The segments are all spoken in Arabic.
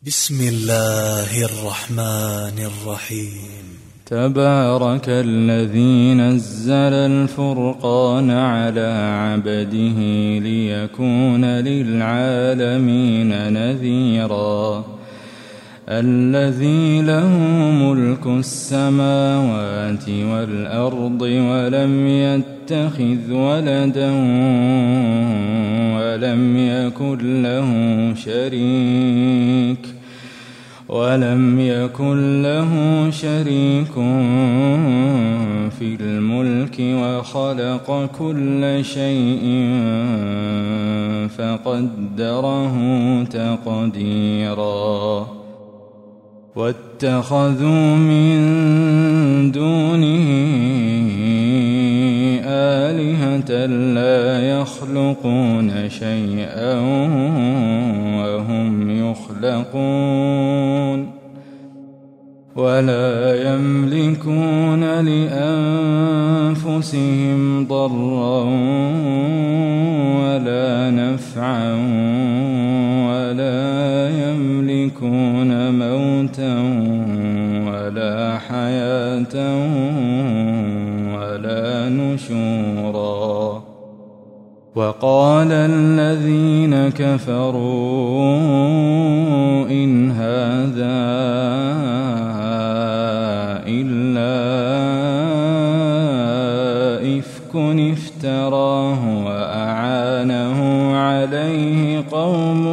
بسم الله الرحمن الرحيم. تبارك الذي نزل الفرقان على عبده ليكون للعالمين نذيرا. الذي له ملك السماوات والأرض ولم يتخذ ولدا ولم يكن له شريك في الملك وخلق كل شيء فقدره تقديرا. واتخذوا من دونه آلهة لا يخلقون شيئا وهم يخلقون ولا يملكون لأنفسهم ضرا ولا نفعا ولا يملكون موتا ولا حياة ولا نشورا. وقال الذين كفروا إن هذا إلا إفك افتراه وأعانه عليه قوم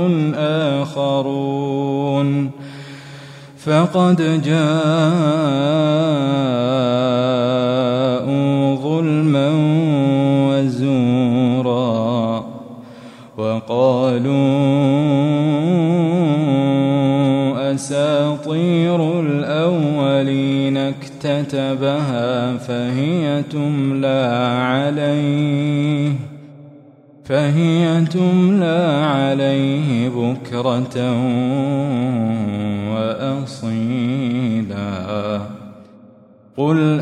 آخرون فقد جاءوا ظلما وزورا. وقالوا أساطير الأولين اكتتبها فهي تملى عليه بكرة وأصيلا. قل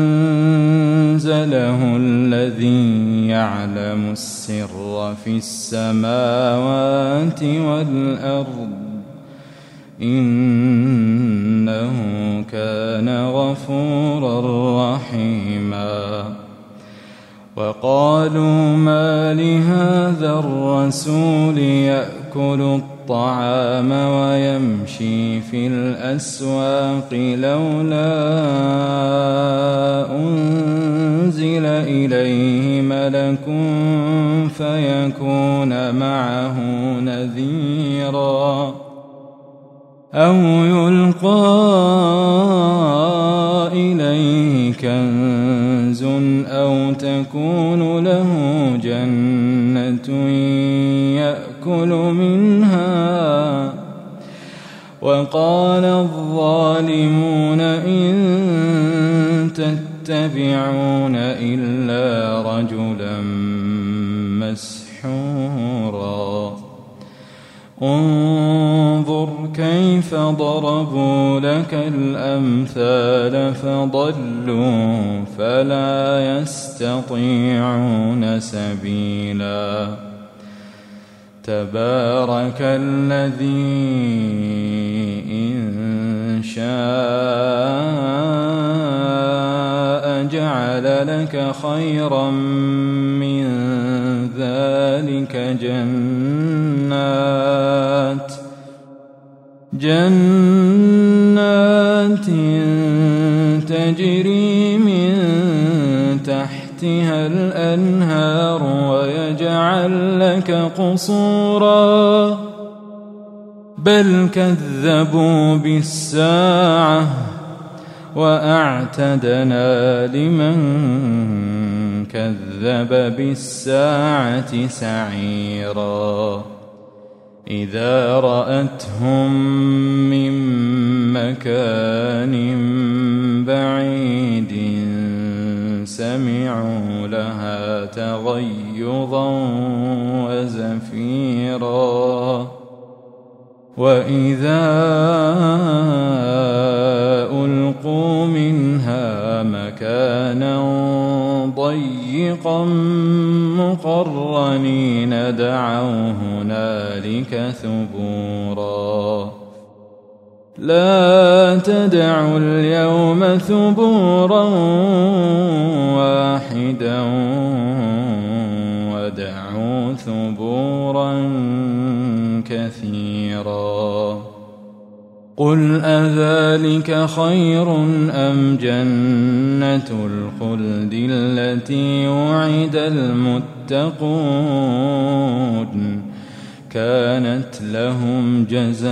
أنزله الذي يعلم السر في السماوات والأرض إنه كان غفورا رحيما. وقالوا ما لهذا الرسول يأكل الطعام ويمشي في الأسواق لولا أنزل إليه ملك فيكون معه نذيرا أو يلقى إليه كنز أو تكون له جنة يأكل منها. وقال الظالمون إن تتبعون إلا رجلا مسحورا. انظر كيف ضربوا لك الأمثال فضلوا فلا يستطيعون سبيلا. تبارك الذي إن شاء جعل لك خيرا من ذلك جنات تجري من تحتها الأنهار ويجعل لك قصورا بل كذبوا بالساعة وأعتدنا لمن كذب بالساعة سعيرا. إذا رأتهم من مكان بعيد سمعوا لها تغيظا وزفيرا. وإذا ألقوا منها مكانا ضيقا مقرنين دعوا هنالك ثبورا. لا تدعوا اليوم ثبورا واحدا ودعوا ثبورا كثيرا. قل أذلك خير أم جنة الخلد التي وعد المتقون كانت لهم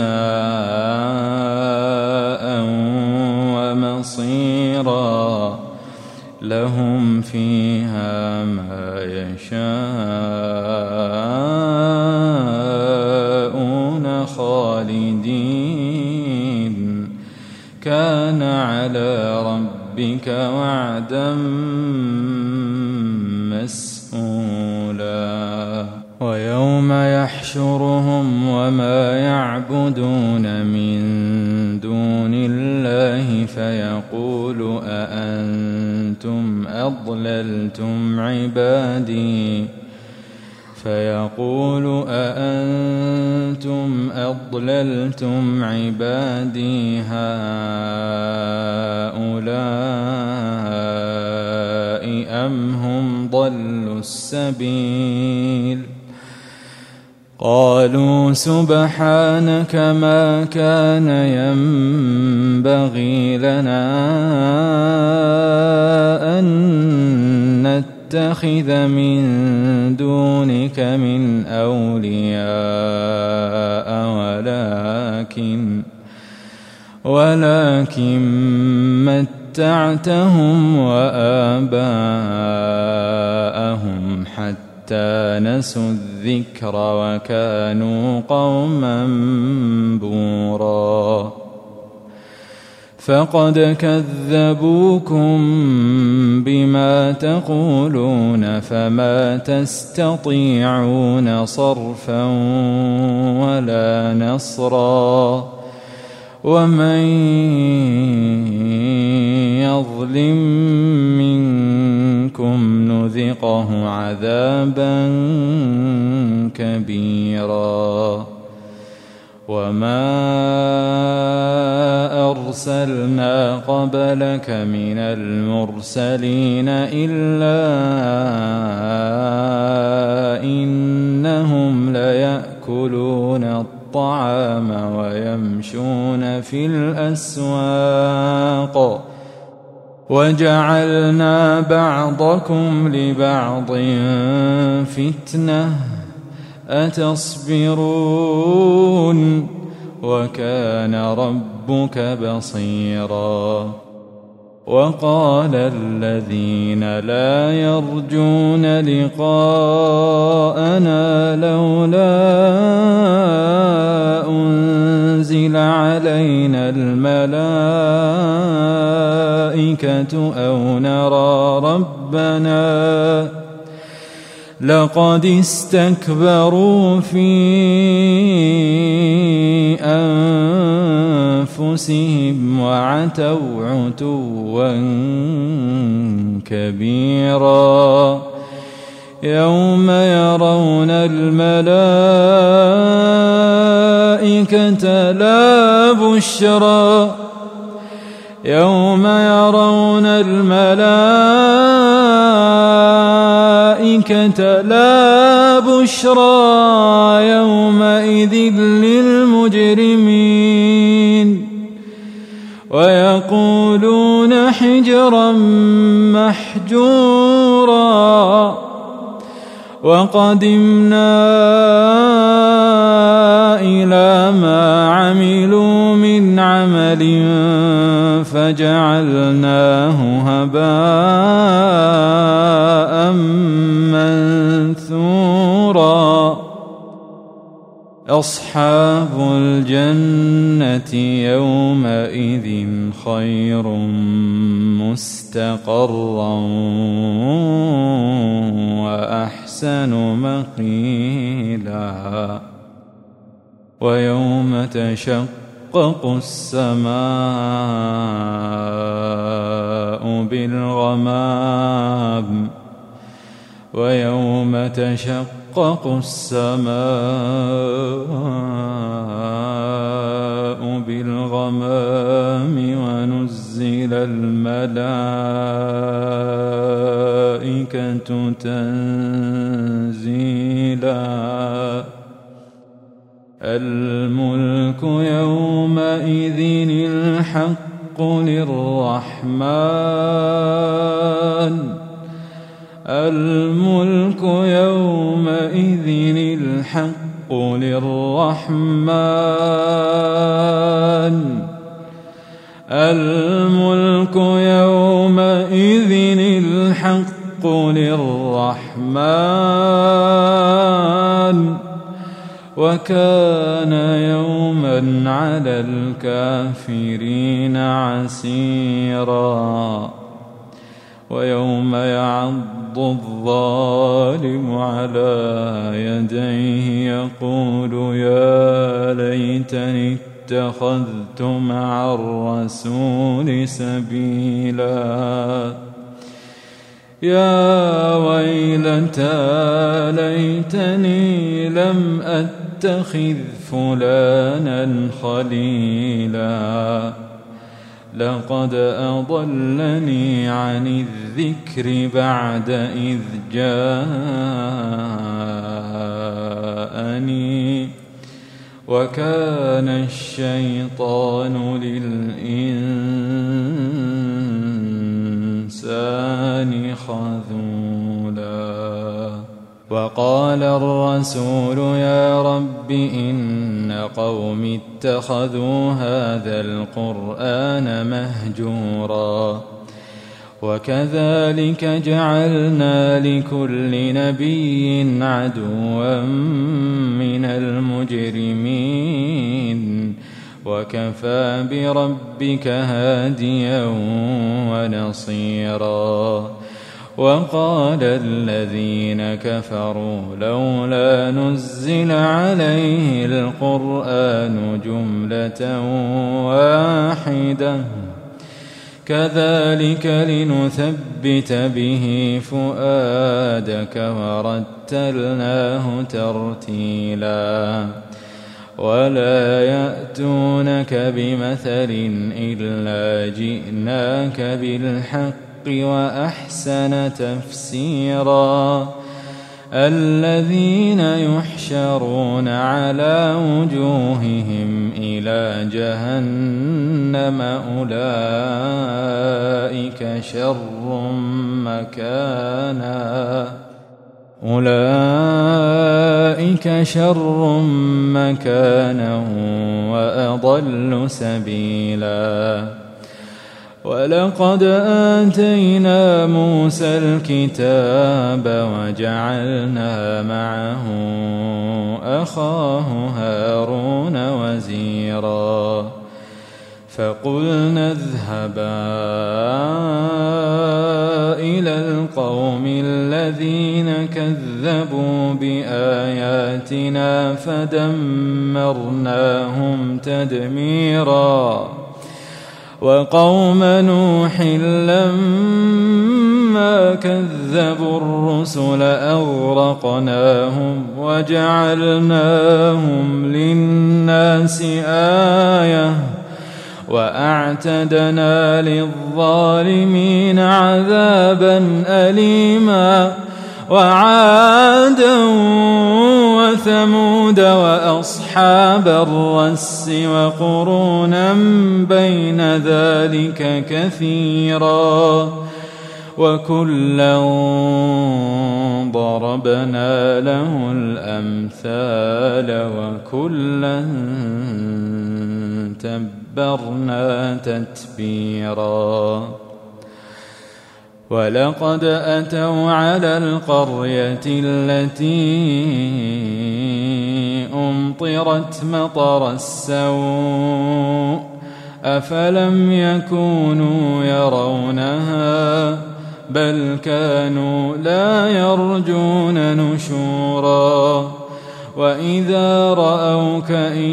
جزاء ومصيرا لهم فيها ما يشاءون خالدين كان على ربك وعدا مسئولا. ويوم يحشرهم وما يعبدون من دون الله فيقول أأنتم أضللتم عبادي هؤلاء أم هم ضلوا السبيل؟ قالوا سبحانك ما كان ينبغي لنا أن نتخذ من دونك من أولياء ولكن متعتهم وآباءهم حتى نسوا الذكر وكانوا قوما بورا. فقد كذبوكم بما تقولون فما تستطيعون صرفا ولا نصرا ومن يظلم منكم نذقه عذابا كبيرا. وما أرسلنا قبلك من المرسلين إلا إنهم ليأكلون الطعام ويمشون في الأسواق وجعلنا بعضكم لبعض فتنة أتصبرون وكان ربك بصيرا. وقال الذين لا يرجون لقاءنا لولا أنزل علينا الملائكة أو نرى ربنا لقد استكبروا في أنفسهم وعتوا عتوا كبيرا. يوم يرون الملائكة لا بشرى يومئذ للمجرمين ويقولون حجرا محجورا. وقدمنا إلى ما عملوا من عمل فجعلناه هباء منثورا. أصحاب الجنة يومئذ خير مستقرا وأحسن مقيلا. ويوم تشقق السماء بالغمام ويوم تشقق السماء بالغمام الغمام ونزل الملائكة تنزيلا الملك يومئذ الحق للرحمن الملك يومئذ الحق للرحمن الملك يومئذ الحق للرحمن وكان يوما على الكافرين عسيرا ويوم يعض الظالم على يديه يقول يا ليتني اتخذت مع الرسول سبيلا يا ويلتى ليتني لم أتخذ فلانا خليلا لقد أضلني عن الذكر بعد إذ جاءني وكان الشيطان للإنسان خذولا وقال الرسول يا رب إن قوم اتخذوا هذا القرآن مهجورا وكذلك جعلنا لكل نبي عدوا من المجرمين وكفى بربك هاديا ونصيرا وقال الذين كفروا لولا نزل عليه القرآن جملة واحدة كذلك لنثبت به فؤادك ورتلناه ترتيلا ولا يأتونك بمثل إلا جئناك بالحق وأحسن تفسيرا الذين يحشرون على وجوههم إلى جهنم أولئك شر مكانا وأضل سبيلا ولقد آتينا موسى الكتاب وجعلنا معه أخاه هارون وزيرا فقلنا اذهبا إلى القوم الذين كذبوا بآياتنا فدمرناهم تدميرا وقوم نوح لما كذبوا الرسل أغرقناهم وجعلناهم للناس آية وأعتدنا للظالمين عذابا أليما وعادا وثمود وأصحاب الرس وقرونا بين ذلك كثيرا وكلا ضربنا له الأمثال وكلا تبرنا تتبيرا ولقد أتوا على القرية التي أمطرت مطر السوء أفلم يكونوا يرونها بل كانوا لا يرجون نشورا وإذا رأوك إن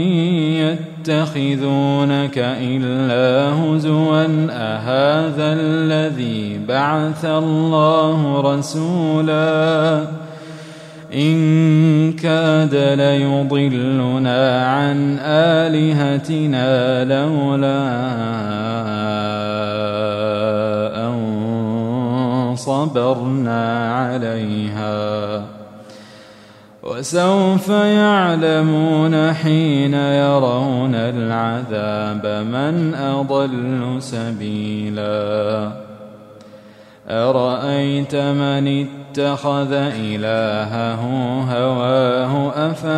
يتخذونك إلا هزوا أهذا الذي بعث الله رسولا إن كاد ليضلنا عن آلهتنا لولا أن صبرنا عليها وسوف يعلمون حين يرون العذاب من أضل سبيلا أرأيت من اتخذ إلهه هواه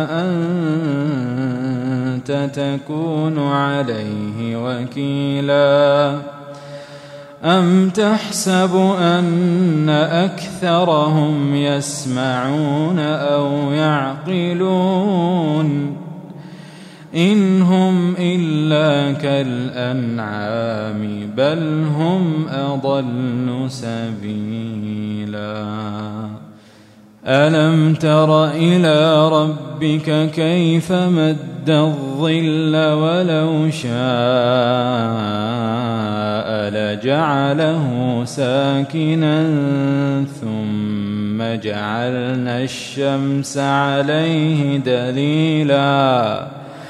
أفأنت تكون عليه وكيلا أم تحسب أن أكثرهم يسمعون أو يعقلون إن هم إلا كالأنعام بل هم أضل سبيلا ألم تر إلى ربك كيف مد الظل ولو شاء لجعله ساكنا ثم جعلنا الشمس عليه دليلا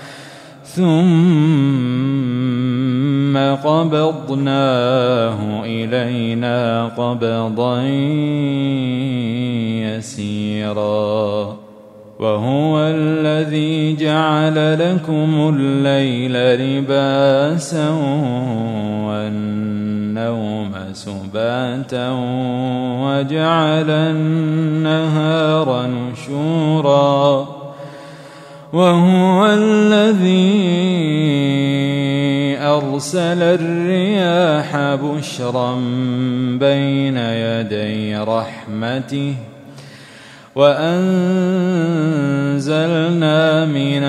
ثم قبضناه إلينا قبضا يسيرا وهو الذي جعل لكم الليل لباسا والنوم سباتا وجعل النهار نشورا وهو الذي أرسل الرياح بشرا بين يدي رحمته وأنزلنا من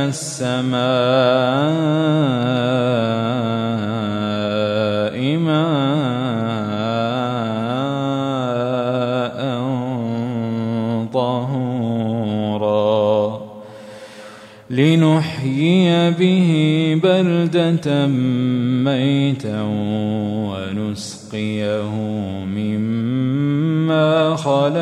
السماء ماء طهورا لنحيي به بلدة ميتا ونسقيه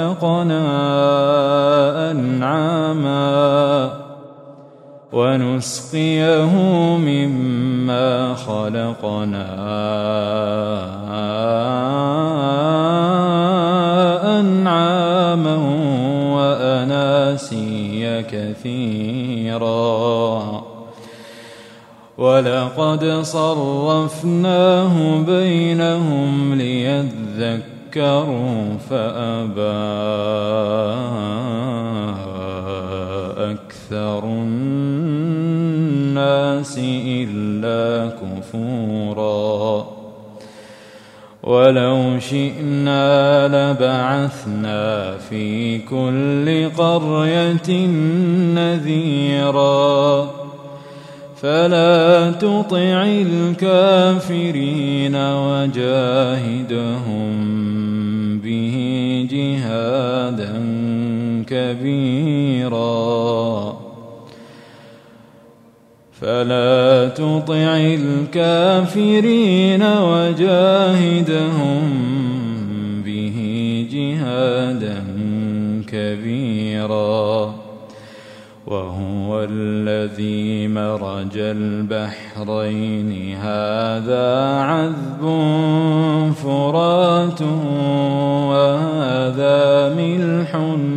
مما خلقنا أنعاما وأناسيا كثيرا ولقد صرفناه بينهم ليذكروا فأبى أكثر الناس إلا كفورا ولو شئنا لبعثنا في كل قرية نذيرا فلا تطع الكافرين وجاهدهم به جهادا كبيرا فلا تطع الكافرين وجاهدهم به جهادا كبيرا وهو الذي مرج البحرين هذا عذب فرات وهذا ملح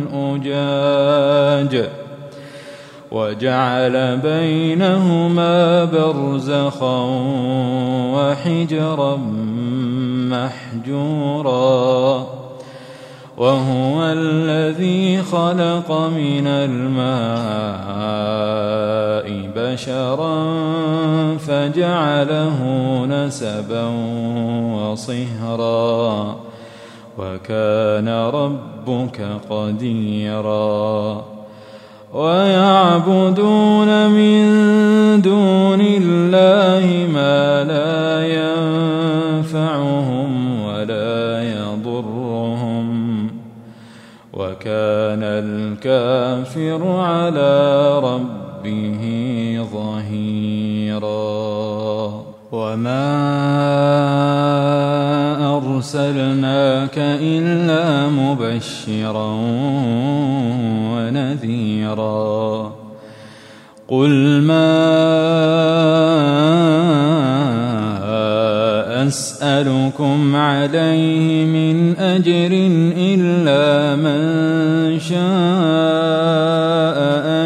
أجاج وجعل بينهما برزخا وحجرا محجورا وهو الذي خلق من الماء بشرا فجعله نسبا وصهرا وكان ربك قديرا ويعبدون من دون الله ما لا ينفعهم ولا يضرهم وكان الكافر على ربه ظهيرا وما أرسلناك إلا مبشرا ونذيرا خبيرا قل ما أسألكم عليه من أجر إلا من شاء أن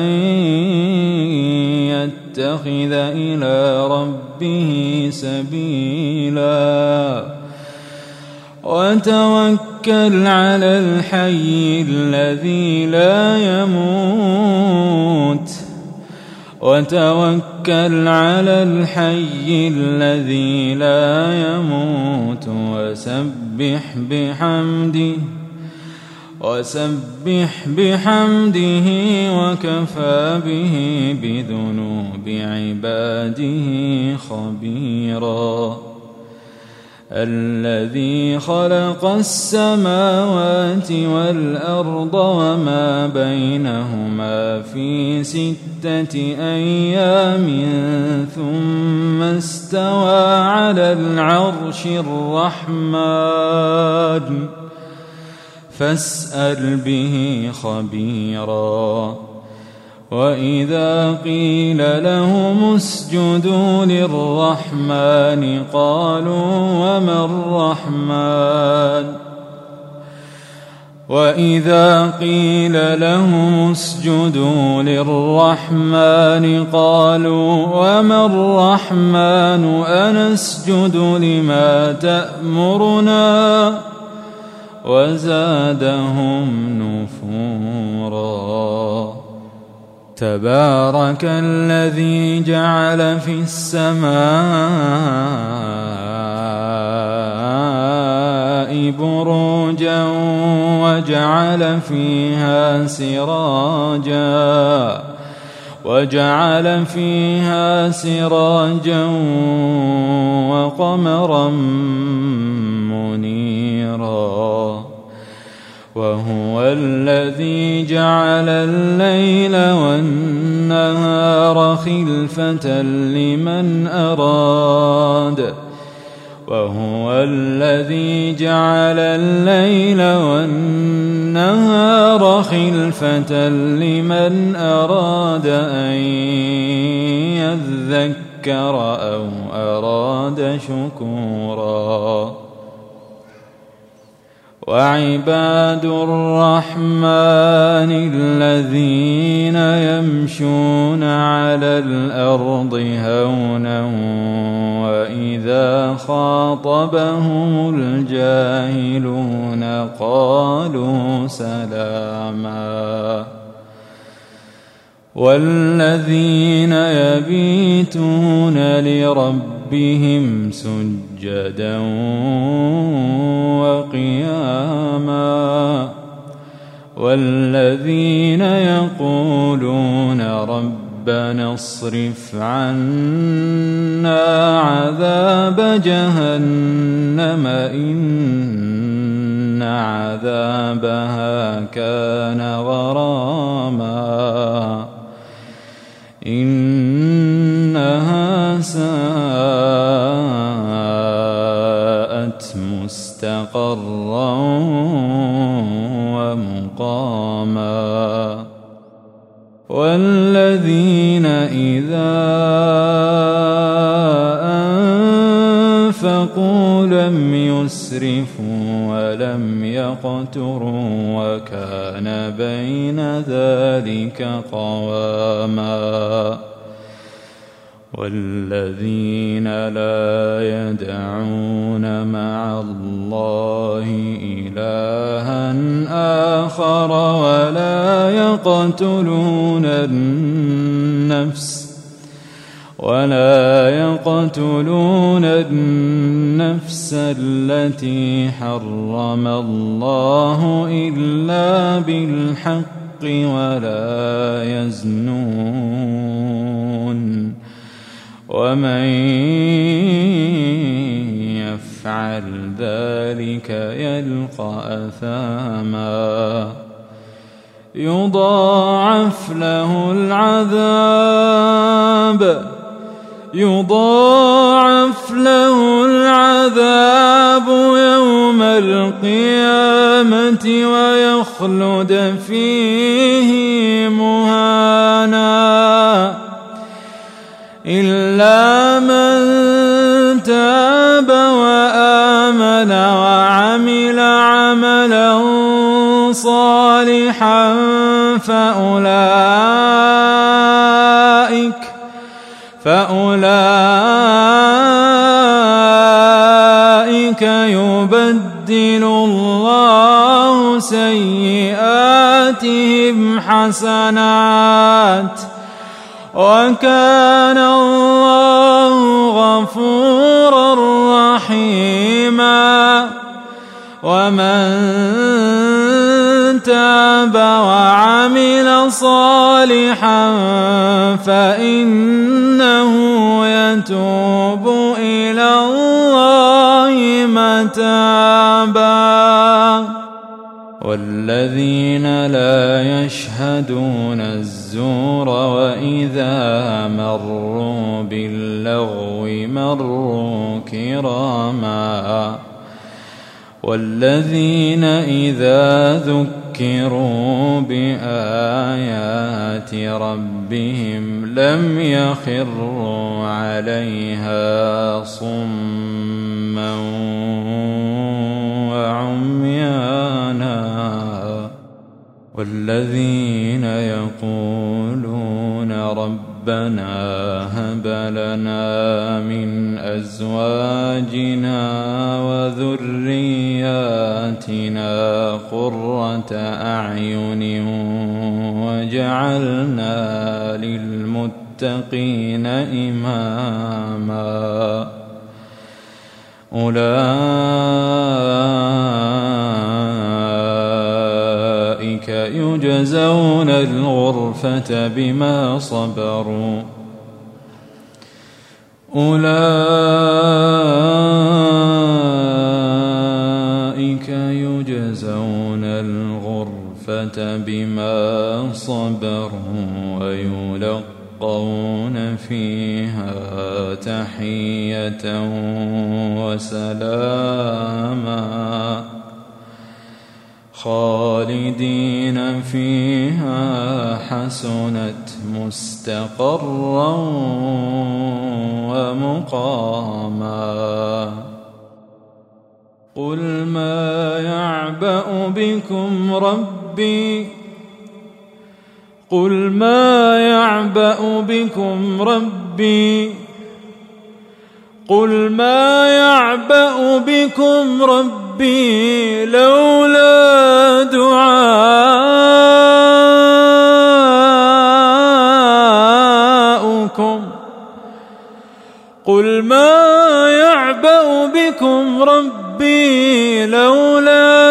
يتخذ إلى ربه سبيلا وتوكل على الحي الذي لا يموت وسبح بحمده وكفى به بذنوب عباده خبيرا الذي خلق السماوات والأرض وما بينهما في 6 أيام ثم استوى على العرش الرحمن فاسأل به خبيرا وإذا قيل لهم اسجدوا للرحمن قالوا وما الرحمن أنسجد لما تأمرنا وزادهم نفورا تبارك الذي جعل في السماء بروجا وجعل فيها سراجا وقمرا منيرا وهو الذي جعل الليل والنهار خلفة لمن أراد أن يذكر أو أراد شكورا وعباد الرحمن الذين يمشون على الأرض هونا وإذا خاطبهم الجاهلون قالوا سلاما والذين يبيتون لربهم سجدا وقياما والذين يقولون ربنا اصرف عنا عذاب جهنم إن عذابها كان غراما إنها ساءت مستقرا ومقاما والذين إذا أنفقوا لم يسرفوا ولم يقتروا وكان بين ذلك قواما والذين لا يدعون مع الله إلها آخر ولا يقتلون النفس التي حرم الله إلا بالحق ولا يزنون ومن يفعل ذلك يلقى أثاما يضاعف له العذاب يوم القيامة ويخلد فيه مهانا إلا من تاب وآمن وعمل عملا صالحا فأولئك يبدل الله سيئاتهم حسنات وكان الله غفورا رحيما. ومن تاب وعمل صالحا فإنه يتوب إلى الله متابا. والذين لا يشهدون الزور وإذا مروا باللغو مروا كراما. والذين إذا ذكروا بآيات ربهم لم يخروا عليها صما وعميانا. والذين يقولون ربنا هب لنا من أزواجنا وذرياتنا قرة أعين وجعلنا للمتقين إماما. أولئك يجزون الغرفة بما صبروا أولئك يجزون الغرفة بما صبروا ويلقون فيها تحية وسلاما خالدين فيها حسنت مستقرا ومقاما. قل ما يعبأ بكم ربي قل ما يعبأ بكم ربي قل ما يعبأ بكم ربي لولا دعاؤكم قل ما يعبأ بكم ربي لولا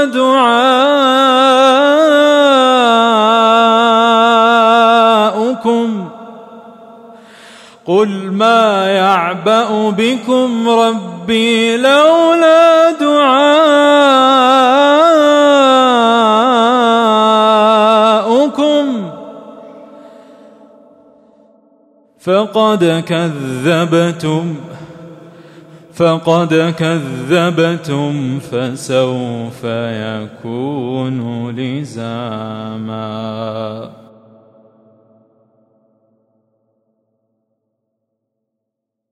دعاؤكم قل ما يعبأ بكم ربي لولا دعاؤكم فقد كذبتم فسوف يكون لزاما.